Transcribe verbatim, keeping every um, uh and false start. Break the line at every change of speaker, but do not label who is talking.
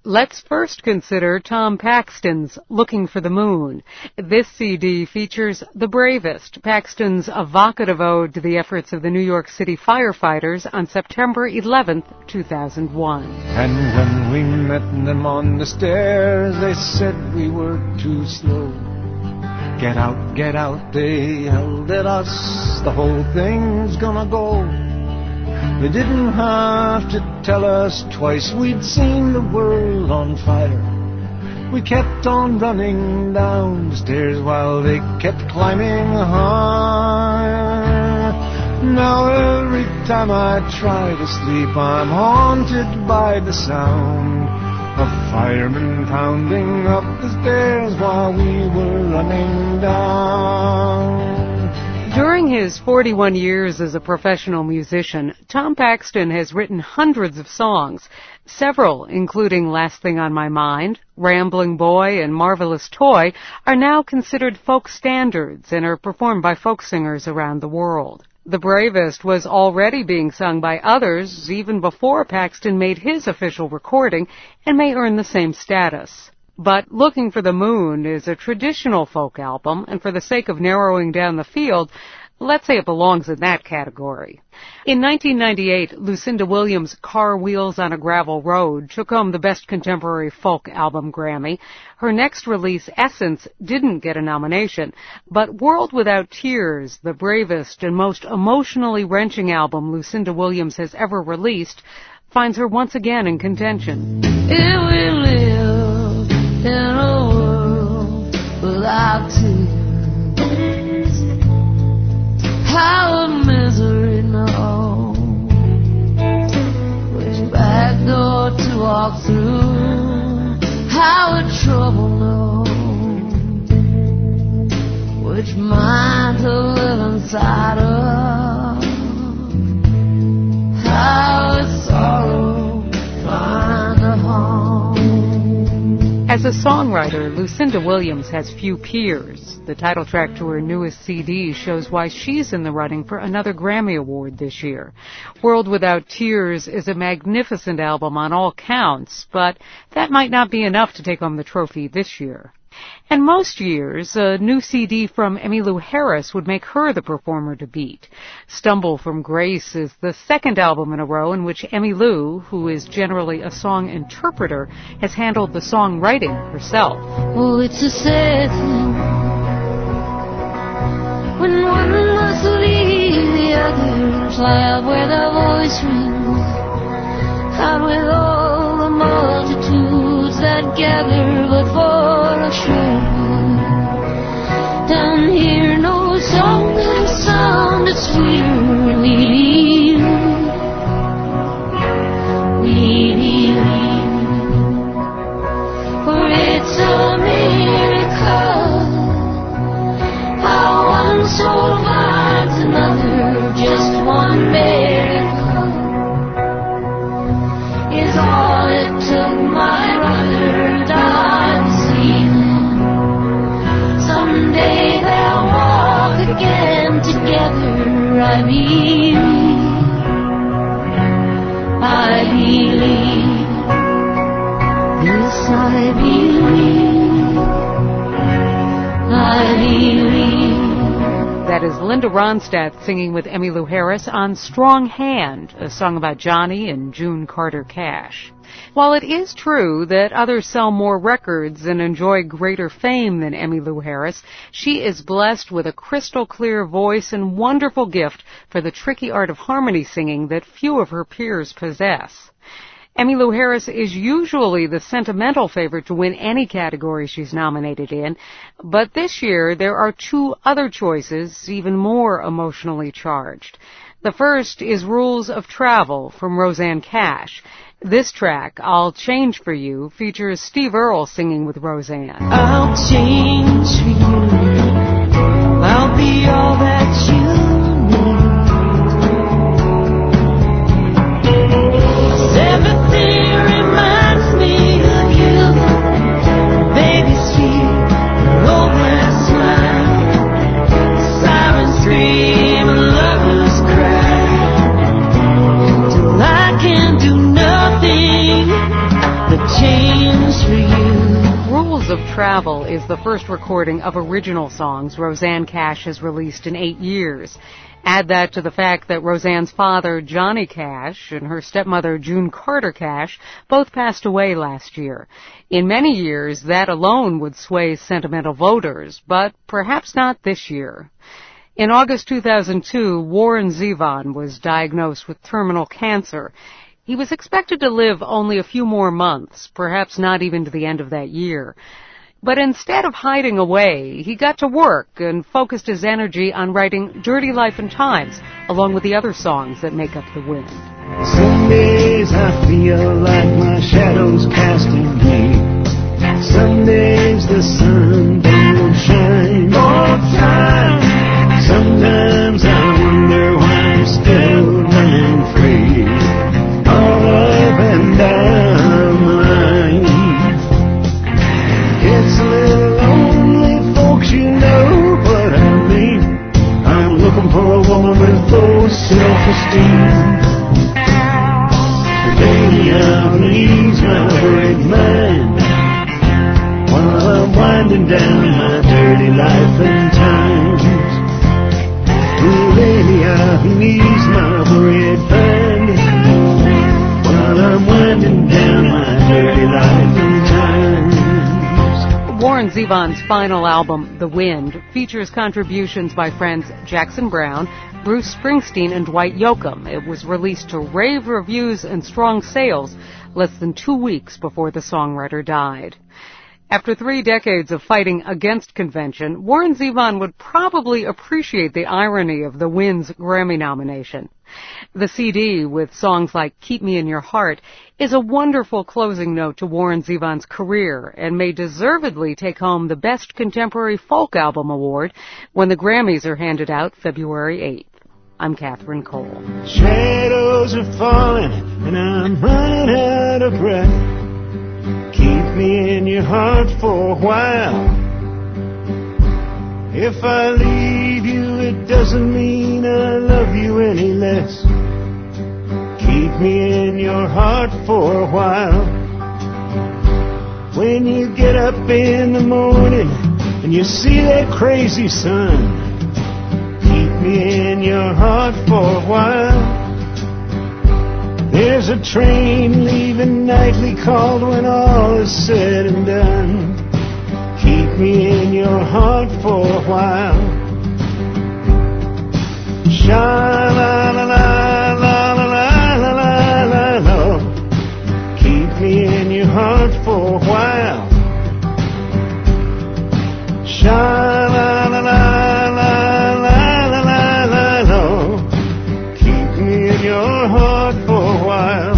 Let's first consider Tom Paxton's Looking for the Moon. This C D features The Bravest, Paxton's evocative ode to the efforts of the New York City firefighters on September eleventh, two thousand one.
And when we met them on the stairs, they said we were too slow. Get out, get out, they yelled at us, the whole thing's gonna go. They didn't have to tell us twice, we'd seen the world on fire. We kept on running down the stairs while they kept climbing higher. Now every time I try to sleep, I'm haunted by the sound of firemen pounding up the stairs while we were running down.
During his forty-one years as a professional musician, Tom Paxton has written hundreds of songs, several, including Last Thing on My Mind, Rambling Boy, and Marvelous Toy, are now considered folk standards and are performed by folk singers around the world. The Bravest was already being sung by others even before Paxton made his official recording and may earn the same status. But Looking for the Moon is a traditional folk album, and for the sake of narrowing down the field, let's say it belongs in that category. In nineteen ninety-eight, Lucinda Williams' Car Wheels on a Gravel Road took home the Best Contemporary Folk Album Grammy. Her next release, Essence, didn't get a nomination, but World Without Tears, the bravest and most emotionally wrenching album Lucinda Williams has ever released, finds her once again in contention.
Here we live in a world without tears, how a misery knows which back door to walk through, how a trouble knows which mind to live inside of, how its sorrow find a home.
As a songwriter, Lucinda Williams has few peers. The title track to her newest C D shows why she's in the running for another Grammy Award this year. World Without Tears is a magnificent album on all counts, but that might not be enough to take home the trophy this year. And most years, a new C D from Emmylou Harris would make her the performer to beat. Stumble from Grace is the second album in a row in which Emmylou, who is generally a song interpreter, has handled the songwriting herself.
Oh, it's a sad thing when one must leave the others loud where the voice rings out with all the multitudes that gather but for a short while. Down here no song can sound as sweeter. We leave, we leave, for it's a miracle how one soul finds another. Just one miracle is all it took my brother died this evening. Someday they'll walk again together. I believe, I believe, yes I believe, I believe.
That is Linda Ronstadt singing with Emmylou Harris on Strong Hand, a song about Johnny and June Carter Cash. While it is true that others sell more records and enjoy greater fame than Emmylou Harris, she is blessed with a crystal clear voice and wonderful gift for the tricky art of harmony singing that few of her peers possess. Emmylou Harris is usually the sentimental favorite to win any category she's nominated in, but this year there are two other choices even more emotionally charged. The first is Rules of Travel from Rosanne Cash. This track, I'll Change for You, features Steve Earle singing with Rosanne.
I'll change for you. I'll be all that you need. Everything reminds me of you. Baby sweet, old glass smile. Sirens scream and lovers cry. Till I can do nothing but change.
Tales of Travel is the first recording of original songs Rosanne Cash has released in eight years. Add that to the fact that Rosanne's father, Johnny Cash, and her stepmother, June Carter Cash, both passed away last year. In many years, that alone would sway sentimental voters, but perhaps not this year. In August two thousand two, Warren Zevon was diagnosed with terminal cancer. He was expected to live only a few more months, perhaps not even to the end of that year. But instead of hiding away, he got to work and focused his energy on writing Dirty Life and Times, along with the other songs that make up The Wind.
Some days I feel like my shadow's casting me. Some days the sun don't shine all the time. Sometimes I wonder why I'm still running free, all up and down the line. It's a little lonely, folks, you know what I mean. I'm looking for a woman with low self-esteem. Baby, I'll ease my worried mind while I'm winding down my dirty life and times. Ooh, baby, I'll ease my worried mind while I'm winding down my dirty life and times.
Warren Zevon's final album, The Wind, features contributions by friends Jackson Browne, Bruce Springsteen, and Dwight Yoakam. It was released to rave reviews and strong sales less than two weeks before the songwriter died. After three decades of fighting against convention, Warren Zevon would probably appreciate the irony of The Wind's Grammy nomination. The C D, with songs like Keep Me in Your Heart, is a wonderful closing note to Warren Zevon's career and may deservedly take home the Best Contemporary Folk Album Award when the Grammys are handed out February eighth. I'm Catherine Cole.
Shadows are falling and I'm running out of breath. Keep me in your heart for a while. If I leave you, it doesn't mean I love you any less. Keep me in your heart for a while. When you get up in the morning and you see that crazy sun, keep me in your heart for a while. There's a train leaving nightly called when all is said and done. Keep me in your heart for a while. Sha-la-la-la-la-la-la-la-la. Keep me in your heart for a while. Sha-la-la-la-la-la-la-la. Keep me in your heart for a while.